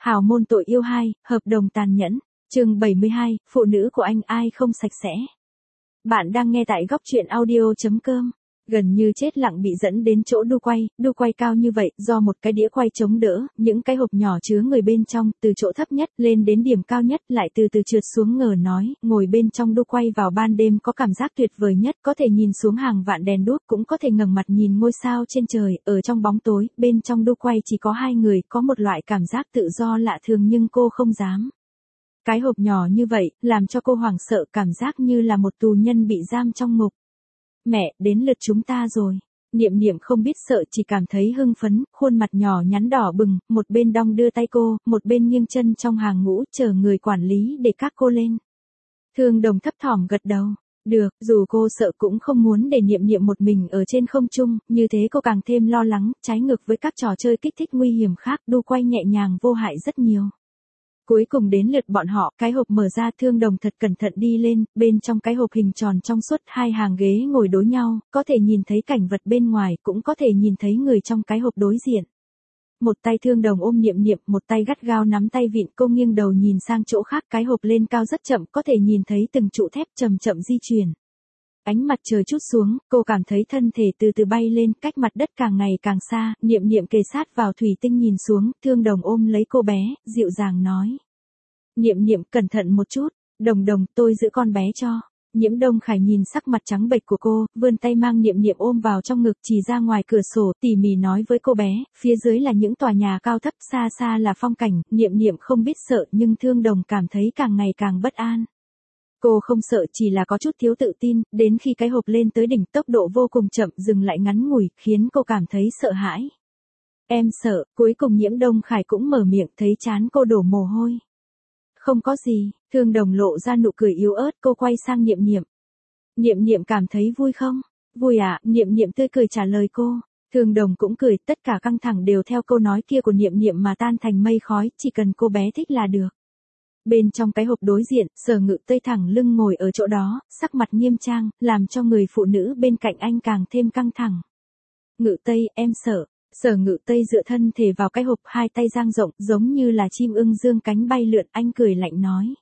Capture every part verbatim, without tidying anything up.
Hào môn tội yêu hai, hợp đồng tàn nhẫn. Chương bảy mươi hai, phụ nữ của anh ai không sạch sẽ. Bạn đang nghe tại góc truyện audio chấm com. Gần như chết lặng bị dẫn đến chỗ đu quay, đu quay cao như vậy, do một cái đĩa quay chống đỡ, những cái hộp nhỏ chứa người bên trong, từ chỗ thấp nhất lên đến điểm cao nhất, lại từ từ trượt xuống. Ngờ nói, ngồi bên trong đu quay vào ban đêm có cảm giác tuyệt vời nhất, có thể nhìn xuống hàng vạn đèn đuốc, cũng có thể ngẩng mặt nhìn ngôi sao trên trời. Ở trong bóng tối, bên trong đu quay chỉ có hai người, có một loại cảm giác tự do lạ thường nhưng cô không dám. Cái hộp nhỏ như vậy, làm cho cô hoảng sợ, cảm giác như là một tù nhân bị giam trong ngục. Mẹ, đến lượt chúng ta rồi. Niệm Niệm không biết sợ, chỉ cảm thấy hưng phấn, khuôn mặt nhỏ nhắn đỏ bừng, một bên đong đưa tay cô, một bên nghiêng chân trong hàng ngũ, chờ người quản lý để các cô lên. Thương Đồng thấp thỏm gật đầu. Được, dù cô sợ cũng không muốn để Niệm Niệm một mình ở trên không trung, như thế cô càng thêm lo lắng, trái ngược với các trò chơi kích thích nguy hiểm khác, đu quay nhẹ nhàng vô hại rất nhiều. Cuối cùng đến lượt bọn họ, cái hộp mở ra, Thương Đồng thật cẩn thận đi lên, bên trong cái hộp hình tròn trong suốt, hai hàng ghế ngồi đối nhau, có thể nhìn thấy cảnh vật bên ngoài, cũng có thể nhìn thấy người trong cái hộp đối diện. Một tay Thương Đồng ôm Niệm Niệm, một tay gắt gao nắm tay vịn, cô nghiêng đầu nhìn sang chỗ khác, cái hộp lên cao rất chậm, có thể nhìn thấy từng trụ thép chậm chậm di chuyển. Ánh mặt trời trút xuống, cô cảm thấy thân thể từ từ bay lên, cách mặt đất càng ngày càng xa, Niệm Niệm kề sát vào thủy tinh nhìn xuống, Thương Đồng ôm lấy cô bé, dịu dàng nói. Niệm Niệm, cẩn thận một chút, Đồng Đồng, tôi giữ con bé cho. Nhiễm Đông Khải nhìn sắc mặt trắng bệch của cô, vươn tay mang Niệm Niệm ôm vào trong ngực, chỉ ra ngoài cửa sổ, tỉ mỉ nói với cô bé, phía dưới là những tòa nhà cao thấp, xa xa là phong cảnh. Niệm Niệm không biết sợ, nhưng Thương Đồng cảm thấy càng ngày càng bất an. Cô không sợ, chỉ là có chút thiếu tự tin, đến khi cái hộp lên tới đỉnh, tốc độ vô cùng chậm, dừng lại ngắn ngủi, khiến cô cảm thấy sợ hãi. Em sợ. Cuối cùng Nhiễm Đông Khải cũng mở miệng, thấy trán cô đổ mồ hôi. Không có gì. Thương Đồng lộ ra nụ cười yếu ớt, cô quay sang Niệm Niệm. Niệm Niệm cảm thấy vui không? Vui ạ. À? Niệm Niệm tươi cười trả lời cô. Thương Đồng cũng cười, tất cả căng thẳng đều theo câu nói kia của Niệm Niệm mà tan thành mây khói, chỉ cần cô bé thích là được. Bên trong cái hộp đối diện, Sở Ngự Tây thẳng lưng ngồi ở chỗ đó, sắc mặt nghiêm trang, làm cho người phụ nữ bên cạnh anh càng thêm căng thẳng. Ngự Tây, em sợ. Sở Ngự Tây dựa thân thể vào cái hộp, hai tay dang rộng, giống như là chim ưng dương cánh bay lượn, anh cười lạnh nói.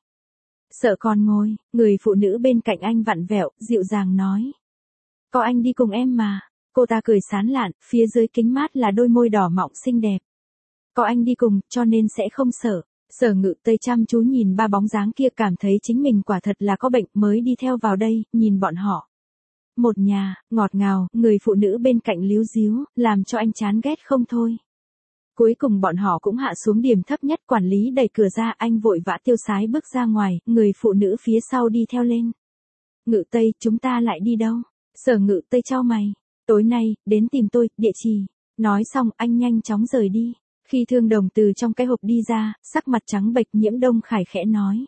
Sợ còn ngồi, người phụ nữ bên cạnh anh vặn vẹo, dịu dàng nói. Có anh đi cùng em mà. Cô ta cười sán lạn, phía dưới kính mát là đôi môi đỏ mọng xinh đẹp. Có anh đi cùng, cho nên sẽ không sợ. Sở Ngự Tây chăm chú nhìn ba bóng dáng kia, cảm thấy chính mình quả thật là có bệnh, mới đi theo vào đây, nhìn bọn họ. Một nhà, ngọt ngào, người phụ nữ bên cạnh líu díu, làm cho anh chán ghét không thôi. Cuối cùng bọn họ cũng hạ xuống điểm thấp nhất, quản lý đẩy cửa ra, anh vội vã tiêu sái bước ra ngoài, người phụ nữ phía sau đi theo lên. Ngự Tây, chúng ta lại đi đâu? Sở Ngự Tây chau mày. Tối nay, đến tìm tôi, địa chỉ. Nói xong, anh nhanh chóng rời đi. Khi Thương Đồng từ trong cái hộp đi ra, sắc mặt trắng bệch, Nhiễm Đông Khải khẽ nói.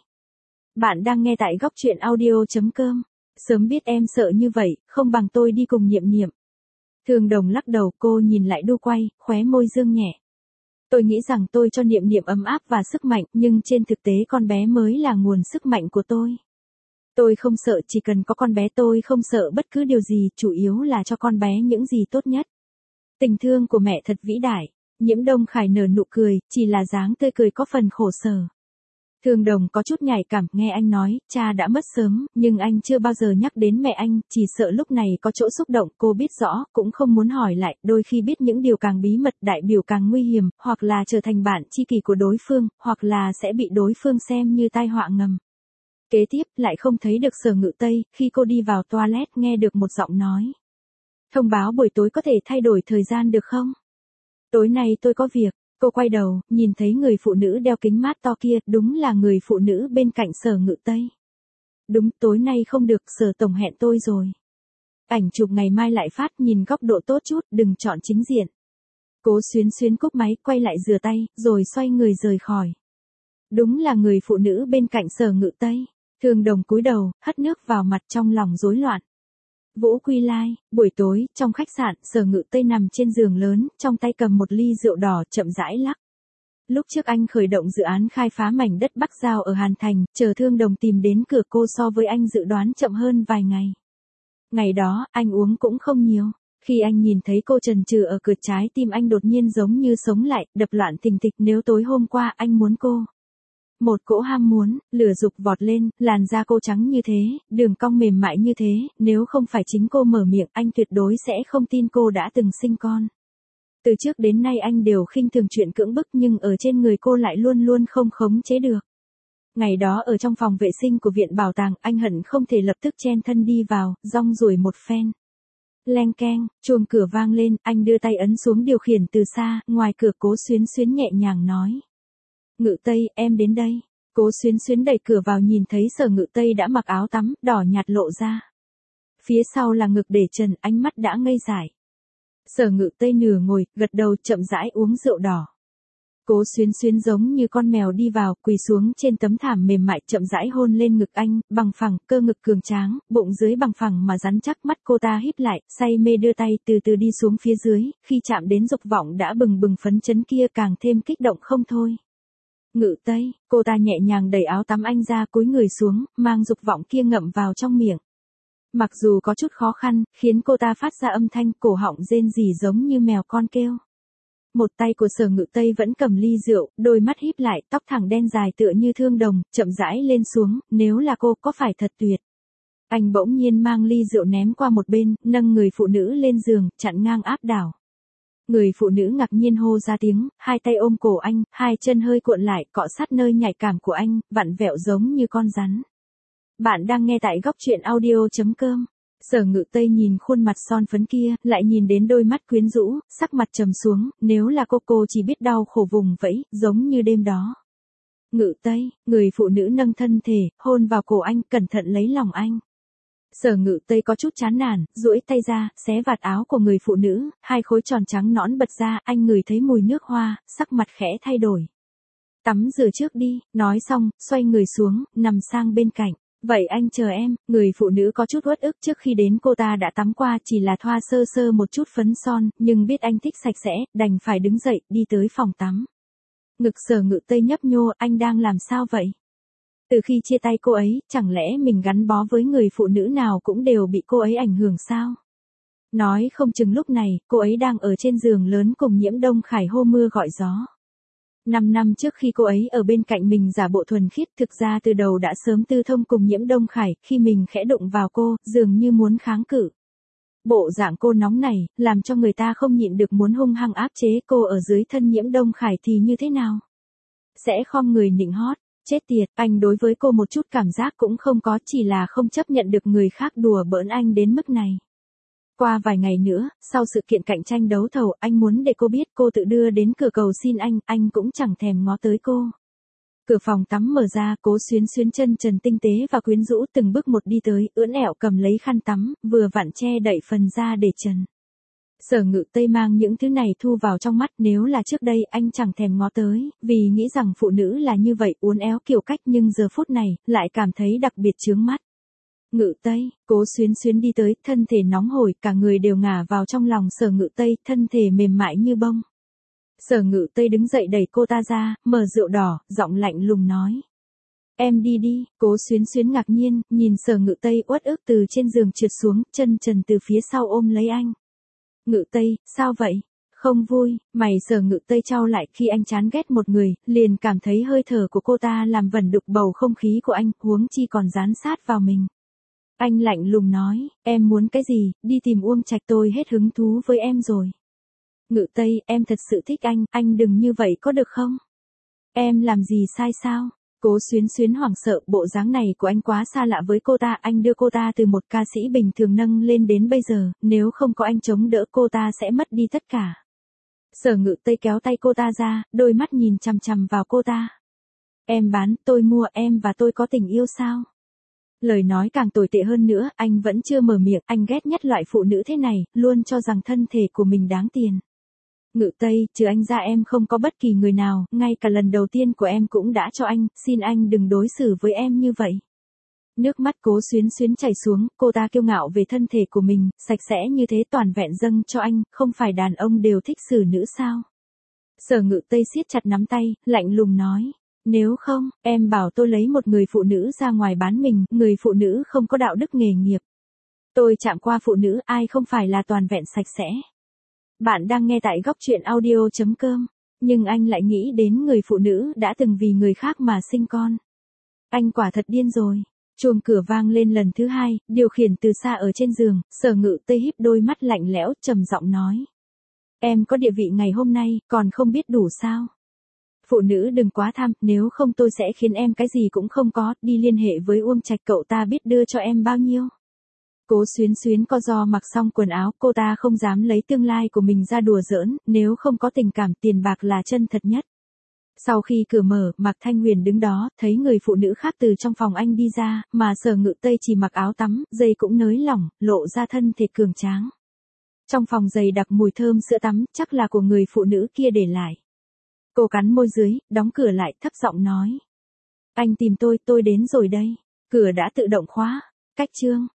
Bạn đang nghe tại góc truyện audio chấm com. Sớm biết em sợ như vậy, không bằng tôi đi cùng Niệm Niệm. Thương Đồng lắc đầu, cô nhìn lại đu quay, khóe môi dương nhẹ. Tôi nghĩ rằng tôi cho Niệm Niệm ấm áp và sức mạnh, nhưng trên thực tế con bé mới là nguồn sức mạnh của tôi. Tôi không sợ, chỉ cần có con bé tôi không sợ bất cứ điều gì, chủ yếu là cho con bé những gì tốt nhất. Tình thương của mẹ thật vĩ đại. Nhiễm Đông Khải nở nụ cười, chỉ là dáng tươi cười có phần khổ sở. Thương Đồng có chút nhạy cảm, nghe anh nói, cha đã mất sớm, nhưng anh chưa bao giờ nhắc đến mẹ anh, chỉ sợ lúc này có chỗ xúc động, cô biết rõ, cũng không muốn hỏi lại, đôi khi biết những điều càng bí mật, đại biểu càng nguy hiểm, hoặc là trở thành bạn tri kỷ của đối phương, hoặc là sẽ bị đối phương xem như tai họa ngầm. Kế tiếp, lại không thấy được Sở Ngự Tây, khi cô đi vào toilet nghe được một giọng nói. Thông báo buổi tối có thể thay đổi thời gian được không? Tối nay tôi có việc. Cô quay đầu, nhìn thấy người phụ nữ đeo kính mát to kia, đúng là người phụ nữ bên cạnh Sở Ngự Tây. Đúng, tối nay không được, Sở Tổng hẹn tôi rồi. Ảnh chụp ngày mai lại phát, nhìn góc độ tốt chút, đừng chọn chính diện. Cố Xuyến Xuyến cúp máy, quay lại rửa tay, rồi xoay người rời khỏi. Đúng là người phụ nữ bên cạnh Sở Ngự Tây. Thương Đồng cúi đầu, hất nước vào mặt, trong lòng rối loạn. Vũ Quy Lai, buổi tối, trong khách sạn, Sở Ngự Tây nằm trên giường lớn, trong tay cầm một ly rượu đỏ, chậm rãi lắc. Lúc trước anh khởi động dự án khai phá mảnh đất Bắc Giao ở Hàn Thành, chờ Thương Đồng tìm đến cửa cô, so với anh dự đoán chậm hơn vài ngày. Ngày đó, anh uống cũng không nhiều. Khi anh nhìn thấy cô chần chừ ở cửa, trái tim anh đột nhiên giống như sống lại, đập loạn thình thịch. Nếu tối hôm qua anh muốn cô. Một cỗ ham muốn, lửa dục vọt lên, làn da cô trắng như thế, đường cong mềm mại như thế, nếu không phải chính cô mở miệng, anh tuyệt đối sẽ không tin cô đã từng sinh con. Từ trước đến nay anh đều khinh thường chuyện cưỡng bức, nhưng ở trên người cô lại luôn luôn không khống chế được. Ngày đó ở trong phòng vệ sinh của viện bảo tàng, anh hận không thể lập tức chen thân đi vào, rong ruổi một phen. Leng keng, chuông cửa vang lên, anh đưa tay ấn xuống điều khiển từ xa, ngoài cửa Cố Xuyến Xuyến nhẹ nhàng nói. Ngự Tây, em đến đây. Cố Xuyến Xuyến đẩy cửa vào, nhìn thấy Sở Ngự Tây đã mặc áo tắm, đỏ nhạt lộ ra. Phía sau là ngực để trần, ánh mắt đã ngây dại. Sở Ngự Tây nửa ngồi, gật đầu, chậm rãi uống rượu đỏ. Cố Xuyến Xuyến giống như con mèo đi vào, quỳ xuống trên tấm thảm mềm mại, chậm rãi hôn lên ngực anh, bằng phẳng, cơ ngực cường tráng, bụng dưới bằng phẳng mà rắn chắc. Mắt cô ta híp lại, say mê đưa tay từ từ đi xuống phía dưới, khi chạm đến dục vọng đã bừng bừng phấn chấn kia càng thêm kích động không thôi. Ngự Tây, cô ta nhẹ nhàng đẩy áo tắm anh ra, cúi người xuống, mang dục vọng kia ngậm vào trong miệng. Mặc dù có chút khó khăn, khiến cô ta phát ra âm thanh, cổ họng rên rỉ giống như mèo con kêu. Một tay của Sở Ngự Tây vẫn cầm ly rượu, đôi mắt híp lại, tóc thẳng đen dài tựa như thương đồng, chậm rãi lên xuống, nếu là cô có phải thật tuyệt. Anh bỗng nhiên mang ly rượu ném qua một bên, nâng người phụ nữ lên giường, chặn ngang áp đảo. Người phụ nữ ngạc nhiên hô ra tiếng, hai tay ôm cổ anh, hai chân hơi cuộn lại, cọ sát nơi nhạy cảm của anh, vặn vẹo giống như con rắn. Bạn đang nghe tại góc truyện audio chấm com. Sở Ngự Tây nhìn khuôn mặt son phấn kia, lại nhìn đến đôi mắt quyến rũ, sắc mặt trầm xuống, nếu là cô cô chỉ biết đau khổ vùng vẫy, giống như đêm đó. Ngự Tây, người phụ nữ nâng thân thể, hôn vào cổ anh, cẩn thận lấy lòng anh. Sở Ngự Tây có chút chán nản, duỗi tay ra, xé vạt áo của người phụ nữ, hai khối tròn trắng nõn bật ra, anh ngửi thấy mùi nước hoa, sắc mặt khẽ thay đổi. Tắm rửa trước đi, nói xong, xoay người xuống, nằm sang bên cạnh. Vậy anh chờ em. Người phụ nữ có chút uất ức, trước khi đến cô ta đã tắm qua, chỉ là thoa sơ sơ một chút phấn son, nhưng biết anh thích sạch sẽ, đành phải đứng dậy, đi tới phòng tắm. Ngực Sở Ngự Tây nhấp nhô, anh đang làm sao vậy? Từ khi chia tay cô ấy, chẳng lẽ mình gắn bó với người phụ nữ nào cũng đều bị cô ấy ảnh hưởng sao? Nói không chừng lúc này, cô ấy đang ở trên giường lớn cùng Nhiễm Đông Khải hô mưa gọi gió. Năm năm trước khi cô ấy ở bên cạnh mình giả bộ thuần khiết, thực ra từ đầu đã sớm tư thông cùng Nhiễm Đông Khải, khi mình khẽ đụng vào cô, dường như muốn kháng cự. Bộ dạng cô nóng này, làm cho người ta không nhịn được muốn hung hăng áp chế cô ở dưới thân Nhiễm Đông Khải thì như thế nào? Sẽ khom người nịnh hót, chết tiệt, anh đối với cô một chút cảm giác cũng không có, chỉ là không chấp nhận được người khác đùa bỡn anh đến mức này. Qua vài ngày nữa, sau sự kiện cạnh tranh đấu thầu, anh muốn để cô biết cô tự đưa đến cửa cầu xin anh, anh cũng chẳng thèm ngó tới cô. Cửa phòng tắm mở ra, Cố Xuyến Xuyến chân trần tinh tế và quyến rũ từng bước một đi tới, ưỡn ẹo cầm lấy khăn tắm, vừa vặn che đậy phần da để trần. Sở Ngự Tây mang những thứ này thu vào trong mắt, nếu là trước đây anh chẳng thèm ngó tới, vì nghĩ rằng phụ nữ là như vậy, uốn éo kiểu cách, nhưng giờ phút này, lại cảm thấy đặc biệt chướng mắt. Ngự Tây, Cố Xuyến Xuyến đi tới, thân thể nóng hổi, cả người đều ngả vào trong lòng Sở Ngự Tây, thân thể mềm mại như bông. Sở Ngự Tây đứng dậy đẩy cô ta ra, mở rượu đỏ, giọng lạnh lùng nói. Em đi đi. Cố Xuyến Xuyến ngạc nhiên, nhìn Sở Ngự Tây uất ức từ trên giường trượt xuống, chân trần từ phía sau ôm lấy anh. Ngự Tây, sao vậy? Không vui. Mày Sở Ngự Tây chau lại, khi anh chán ghét một người, liền cảm thấy hơi thở của cô ta làm vẩn đục bầu không khí của anh, huống chi còn dán sát vào mình. Anh lạnh lùng nói, em muốn cái gì, đi tìm Uông Trạch, tôi hết hứng thú với em rồi. Ngự Tây, em thật sự thích anh, anh đừng như vậy có được không? Em làm gì sai sao? Cố Xuyến Xuyến hoảng sợ, bộ dáng này của anh quá xa lạ với cô ta, anh đưa cô ta từ một ca sĩ bình thường nâng lên đến bây giờ, nếu không có anh chống đỡ cô ta sẽ mất đi tất cả. Sở Ngự Tây kéo tay cô ta ra, đôi mắt nhìn chằm chằm vào cô ta. Em bán, tôi mua, em và tôi có tình yêu sao? Lời nói càng tồi tệ hơn nữa, anh vẫn chưa mở miệng, anh ghét nhất loại phụ nữ thế này, luôn cho rằng thân thể của mình đáng tiền. Ngự Tây, trừ anh ra em không có bất kỳ người nào, ngay cả lần đầu tiên của em cũng đã cho anh, xin anh đừng đối xử với em như vậy. Nước mắt Cố Xuyến Xuyến chảy xuống, cô ta kiêu ngạo về thân thể của mình, sạch sẽ như thế toàn vẹn dâng cho anh, không phải đàn ông đều thích xử nữ sao? Sở Ngự Tây siết chặt nắm tay, lạnh lùng nói. Nếu không, em bảo tôi lấy một người phụ nữ ra ngoài bán mình, người phụ nữ không có đạo đức nghề nghiệp. Tôi chạm qua phụ nữ, ai không phải là toàn vẹn sạch sẽ. Bạn đang nghe tại góc chuyện audio.com. Nhưng anh lại nghĩ đến người phụ nữ đã từng vì người khác mà sinh con. Anh quả thật điên rồi. Chuông cửa vang lên lần thứ hai, điều khiển từ xa ở trên giường, Sở Ngự Tây híp đôi mắt lạnh lẽo, trầm giọng nói. Em có địa vị ngày hôm nay, còn không biết đủ sao? Phụ nữ đừng quá tham, nếu không tôi sẽ khiến em cái gì cũng không có, đi liên hệ với Uông Trạch, cậu ta biết đưa cho em bao nhiêu. Cố Xuyến Xuyến co ro mặc xong quần áo, cô ta không dám lấy tương lai của mình ra đùa giỡn, nếu không có tình cảm tiền bạc là chân thật nhất. Sau khi cửa mở, Mạc Thanh Huyền đứng đó, thấy người phụ nữ khác từ trong phòng anh đi ra, mà Sở Ngự Tây chỉ mặc áo tắm, giày cũng nới lỏng, lộ ra thân thể cường tráng. Trong phòng giày đặc mùi thơm sữa tắm, chắc là của người phụ nữ kia để lại. Cô cắn môi dưới, đóng cửa lại, thấp giọng nói. Anh tìm tôi, tôi đến rồi đây. Cửa đã tự động khóa. Cách chương.